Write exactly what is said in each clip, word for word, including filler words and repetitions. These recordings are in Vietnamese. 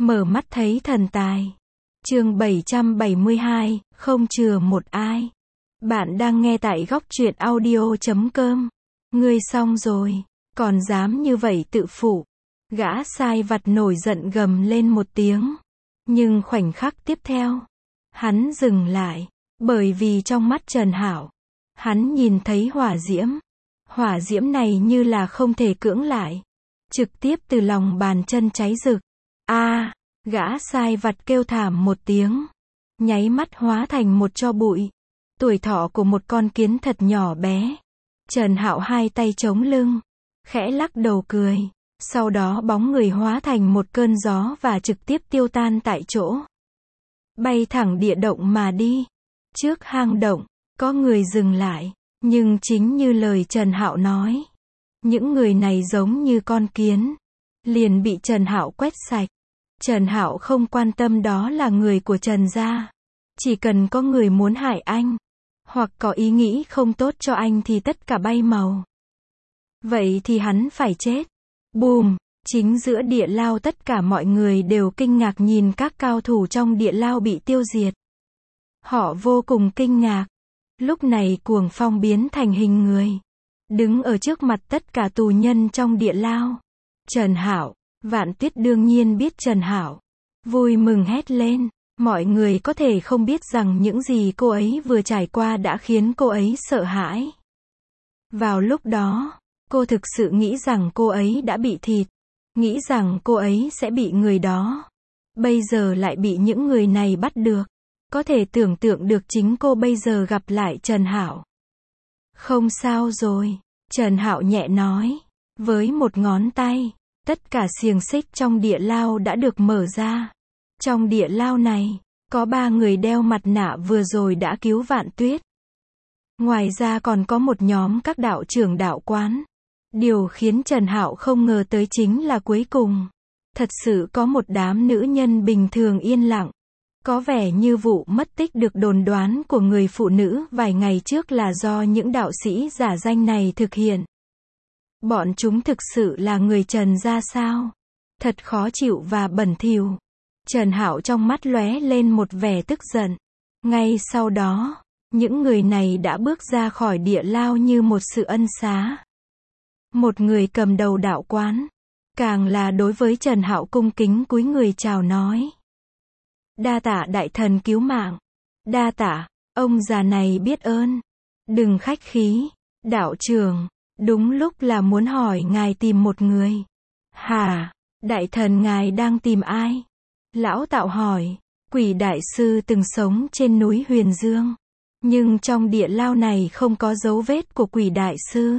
Mở mắt thấy thần tài. Chương bảy trăm bảy mươi hai, không chừa một ai. Bạn đang nghe tại góc truyện audio chấm com. Ngươi xong rồi, còn dám như vậy tự phụ. Gã sai vặt nổi giận gầm lên một tiếng. Nhưng khoảnh khắc tiếp theo, hắn dừng lại, bởi vì trong mắt Trần Hạo, hắn nhìn thấy hỏa diễm. Hỏa diễm này như là không thể cưỡng lại, trực tiếp từ lòng bàn chân cháy rực. A, gã sai vặt kêu thảm một tiếng, nháy mắt hóa thành một tro bụi. Tuổi thọ của một con kiến thật nhỏ bé. Trần Hạo hai tay chống lưng, khẽ lắc đầu cười, sau đó bóng người hóa thành một cơn gió và trực tiếp tiêu tan tại chỗ. Bay thẳng địa động mà đi. Trước hang động, có người dừng lại, nhưng chính như lời Trần Hạo nói, những người này giống như con kiến, liền bị Trần Hạo quét sạch. Trần Hạo không quan tâm đó là người của Trần gia, chỉ cần có người muốn hại anh, hoặc có ý nghĩ không tốt cho anh thì tất cả bay màu. Vậy thì hắn phải chết. Bùm, chính giữa địa lao tất cả mọi người đều kinh ngạc nhìn các cao thủ trong địa lao bị tiêu diệt. Họ vô cùng kinh ngạc. Lúc này Cuồng Phong biến thành hình người, đứng ở trước mặt tất cả tù nhân trong địa lao. Trần Hạo, Vạn Tuyết đương nhiên biết Trần Hạo, vui mừng hét lên. Mọi người có thể không biết rằng những gì cô ấy vừa trải qua đã khiến cô ấy sợ hãi. Vào lúc đó, cô thực sự nghĩ rằng cô ấy đã bị thịt, nghĩ rằng cô ấy sẽ bị người đó. Bây giờ lại bị những người này bắt được. Có thể tưởng tượng được chính cô bây giờ gặp lại Trần Hạo. Không sao rồi, Trần Hạo nhẹ nói. Với một ngón tay, tất cả xiềng xích trong địa lao đã được mở ra. Trong địa lao này, có ba người đeo mặt nạ vừa rồi đã cứu Vạn Tuyết. Ngoài ra còn có một nhóm các đạo trưởng đạo quán. Điều khiến Trần Hạo không ngờ tới chính là cuối cùng, thật sự có một đám nữ nhân bình thường yên lặng. Có vẻ như vụ mất tích được đồn đoán của người phụ nữ vài ngày trước là do những đạo sĩ giả danh này thực hiện. Bọn chúng thực sự là người Trần gia sao? Thật khó chịu và bẩn thỉu. Trần Hạo trong mắt lóe lên một vẻ tức giận. Ngay sau đó, những người này đã bước ra khỏi địa lao như một sự ân xá. Một người cầm đầu đạo quán, càng là đối với Trần Hạo cung kính cúi người chào nói. Đa tạ đại thần cứu mạng. Đa tạ, ông già này biết ơn. Đừng khách khí, đạo trưởng, đúng lúc là muốn hỏi ngài tìm một người. Hả, đại thần ngài đang tìm ai? Lão Tạo hỏi. Quỷ đại sư từng sống trên núi Huyền Dương, nhưng trong địa lao này không có dấu vết của quỷ đại sư.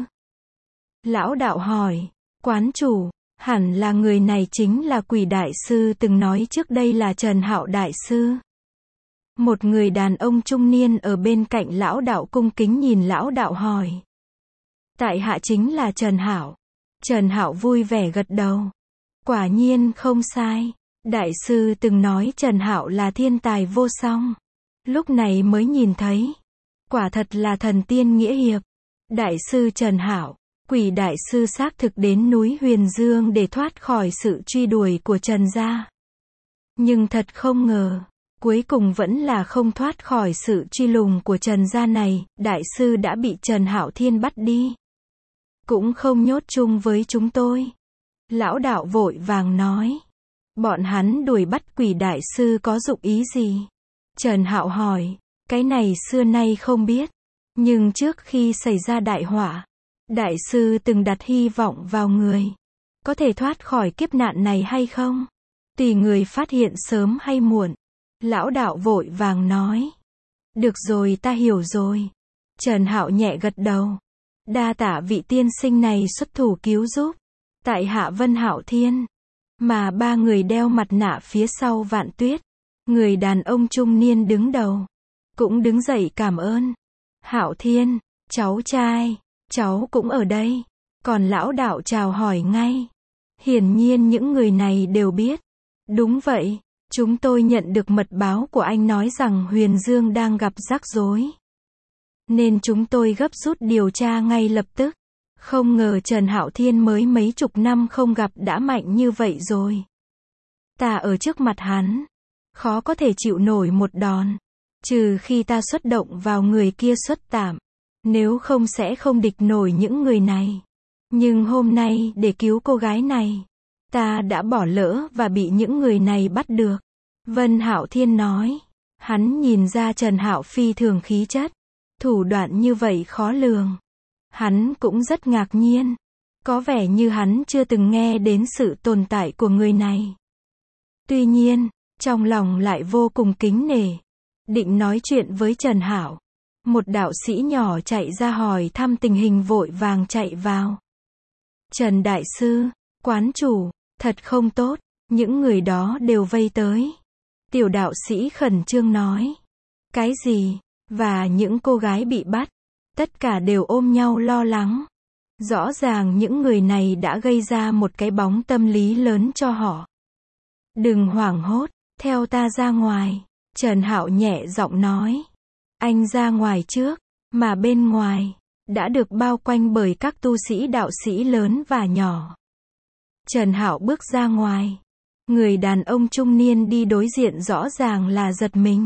Lão Đạo hỏi. Quán chủ, hẳn là người này chính là quỷ đại sư từng nói trước đây là Trần Hạo đại sư. Một người đàn ông trung niên ở bên cạnh Lão Đạo cung kính nhìn Lão Đạo hỏi. Tại hạ chính là Trần Hạo. Trần Hạo vui vẻ gật đầu. Quả nhiên không sai. Đại sư từng nói Trần Hạo là thiên tài vô song. Lúc này mới nhìn thấy. Quả thật là thần tiên nghĩa hiệp. Đại sư Trần Hạo, quỷ đại sư xác thực đến núi Huyền Dương để thoát khỏi sự truy đuổi của Trần gia. Nhưng thật không ngờ, cuối cùng vẫn là không thoát khỏi sự truy lùng của Trần gia này, đại sư đã bị Trần Hạo Thiên bắt đi. Cũng không nhốt chung với chúng tôi. Lão Đạo vội vàng nói. Bọn hắn đuổi bắt quỷ đại sư có dụng ý gì? Trần Hạo hỏi. Cái này xưa nay không biết. Nhưng trước khi xảy ra đại họa, đại sư từng đặt hy vọng vào người. Có thể thoát khỏi kiếp nạn này hay không? Tùy người phát hiện sớm hay muộn. Lão Đạo vội vàng nói. Được rồi, ta hiểu rồi. Trần Hạo nhẹ gật đầu. Đa tạ vị tiên sinh này xuất thủ cứu giúp. Tại hạ Vân Hạo Thiên. Mà ba người đeo mặt nạ phía sau Vạn Tuyết, người đàn ông trung niên đứng đầu, cũng đứng dậy cảm ơn. Hạo Thiên, cháu trai, cháu cũng ở đây. Còn Lão Đạo chào hỏi ngay. Hiển nhiên những người này đều biết. Đúng vậy, chúng tôi nhận được mật báo của anh nói rằng Huyền Dương đang gặp rắc rối. Nên chúng tôi gấp rút điều tra ngay lập tức. Không ngờ Trần Hạo Thiên mới mấy chục năm không gặp đã mạnh như vậy rồi. ta ở trước mặt hắn, khó có thể chịu nổi một đòn. Trừ khi ta xuất động vào người kia xuất tạm. Nếu không sẽ không địch nổi những người này. Nhưng hôm nay để cứu cô gái này, ta đã bỏ lỡ và bị những người này bắt được. Vân Hạo Thiên nói. Hắn nhìn ra Trần Hạo phi thường khí chất. Thủ đoạn như vậy khó lường. Hắn cũng rất ngạc nhiên. Có vẻ như hắn chưa từng nghe đến sự tồn tại của người này. Tuy nhiên, trong lòng lại vô cùng kính nể. Định nói chuyện với Trần Hạo. Một đạo sĩ nhỏ chạy ra hỏi thăm tình hình vội vàng chạy vào. Trần Đại Sư, quán chủ, thật không tốt, những người đó đều vây tới. Tiểu đạo sĩ khẩn trương nói. Cái gì? Và những cô gái bị bắt, tất cả đều ôm nhau lo lắng. Rõ ràng những người này đã gây ra một cái bóng tâm lý lớn cho họ. Đừng hoảng hốt, theo ta ra ngoài. Trần Hạo nhẹ giọng nói. Anh ra ngoài trước, mà bên ngoài đã được bao quanh bởi các tu sĩ đạo sĩ lớn và nhỏ. Trần Hạo bước ra ngoài. Người đàn ông trung niên đi đối diện rõ ràng là giật mình.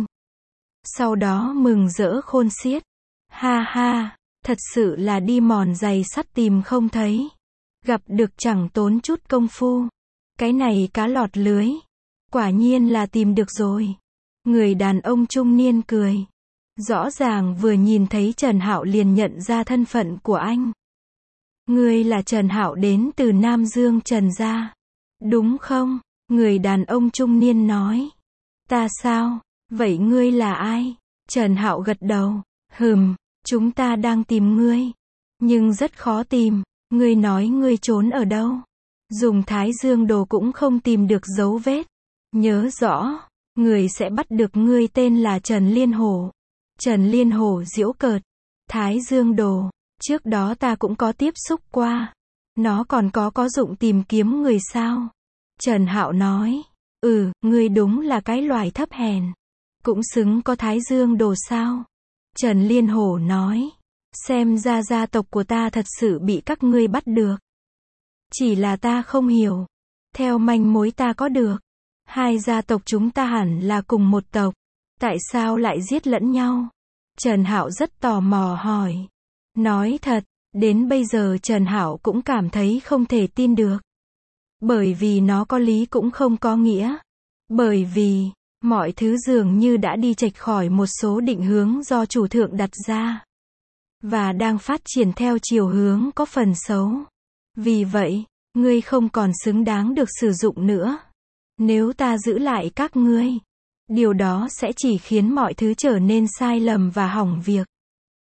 Sau đó mừng rỡ khôn xiết. Ha ha, thật sự là đi mòn giày sắt tìm không thấy. Gặp được chẳng tốn chút công phu. Cái này cá lọt lưới. Quả nhiên là tìm được rồi. Người đàn ông trung niên cười. Rõ ràng vừa nhìn thấy Trần Hạo liền nhận ra thân phận của anh. Ngươi là Trần Hạo đến từ Nam Dương Trần gia. Đúng không? Người đàn ông trung niên nói. Ta sao? Vậy ngươi là ai? Trần Hạo gật đầu. Hừm, chúng ta đang tìm ngươi. Nhưng rất khó tìm. Ngươi nói ngươi trốn ở đâu? Dùng Thái Dương đồ cũng không tìm được dấu vết. Nhớ rõ, người sẽ bắt được ngươi tên là Trần Liên Hổ. Trần Liên Hổ giễu cợt. Thái Dương đồ, trước đó ta cũng có tiếp xúc qua. Nó còn có có dụng tìm kiếm người sao? Trần Hạo nói. Ừ, ngươi đúng là cái loài thấp hèn. Cũng xứng có Thái Dương đồ sao? Trần Liên Hổ nói. Xem ra gia tộc của ta thật sự bị các ngươi bắt được. Chỉ là ta không hiểu. Theo manh mối ta có được. Hai gia tộc chúng ta hẳn là cùng một tộc. Tại sao lại giết lẫn nhau? Trần Hạo rất tò mò hỏi. Nói thật, đến bây giờ Trần Hạo cũng cảm thấy không thể tin được. Bởi vì nó có lý cũng không có nghĩa. Bởi vì, mọi thứ dường như đã đi chệch khỏi một số định hướng do chủ thượng đặt ra. Và đang phát triển theo chiều hướng có phần xấu. Vì vậy, ngươi không còn xứng đáng được sử dụng nữa. Nếu ta giữ lại các ngươi, điều đó sẽ chỉ khiến mọi thứ trở nên sai lầm và hỏng việc.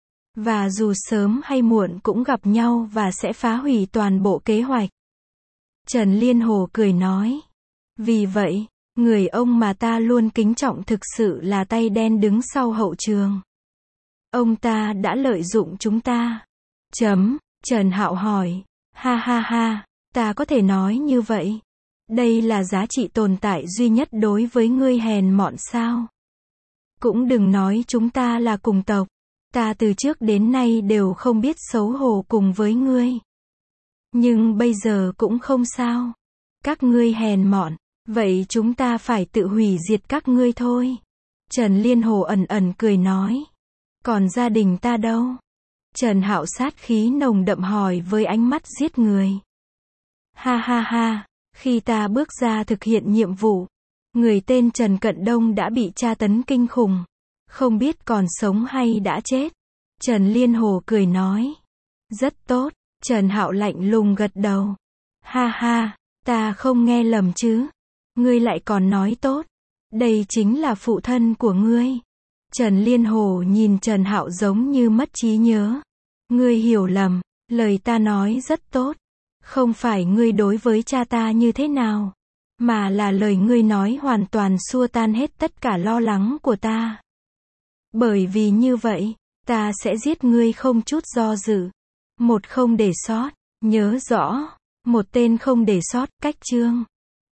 Và dù sớm hay muộn cũng gặp nhau và sẽ phá hủy toàn bộ kế hoạch. Trần Liên Hồ cười nói. Vì vậy, người ông mà ta luôn kính trọng thực sự là tay đen đứng sau hậu trường. Ông ta đã lợi dụng chúng ta. Chấm, Trần Hạo hỏi. Ha ha ha, ta có thể nói như vậy. Đây là giá trị tồn tại duy nhất đối với ngươi hèn mọn sao? Cũng đừng nói chúng ta là cùng tộc. Ta từ trước đến nay đều không biết xấu hổ cùng với ngươi. Nhưng bây giờ cũng không sao. Các ngươi hèn mọn, vậy chúng ta phải tự hủy diệt các ngươi thôi. Trần Liên Hồ ẩn ẩn cười nói. Còn gia đình ta đâu? Trần Hạo sát khí nồng đậm hỏi với ánh mắt giết người. Ha ha ha, khi ta bước ra thực hiện nhiệm vụ, người tên Trần Cận Đông đã bị tra tấn kinh khủng. Không biết còn sống hay đã chết. Trần Liên Hồ cười nói. Rất tốt. Trần Hạo lạnh lùng gật đầu. Ha ha, ta không nghe lầm chứ. Ngươi lại còn nói tốt. Đây chính là phụ thân của ngươi. Trần Liên Hồ nhìn Trần Hạo giống như mất trí nhớ. Ngươi hiểu lầm, lời ta nói rất tốt. Không phải ngươi đối với cha ta như thế nào, mà là lời ngươi nói hoàn toàn xua tan hết tất cả lo lắng của ta. Bởi vì như vậy, ta sẽ giết ngươi không chút do dự. Một không để sót, nhớ rõ, một tên không để sót, cách chương.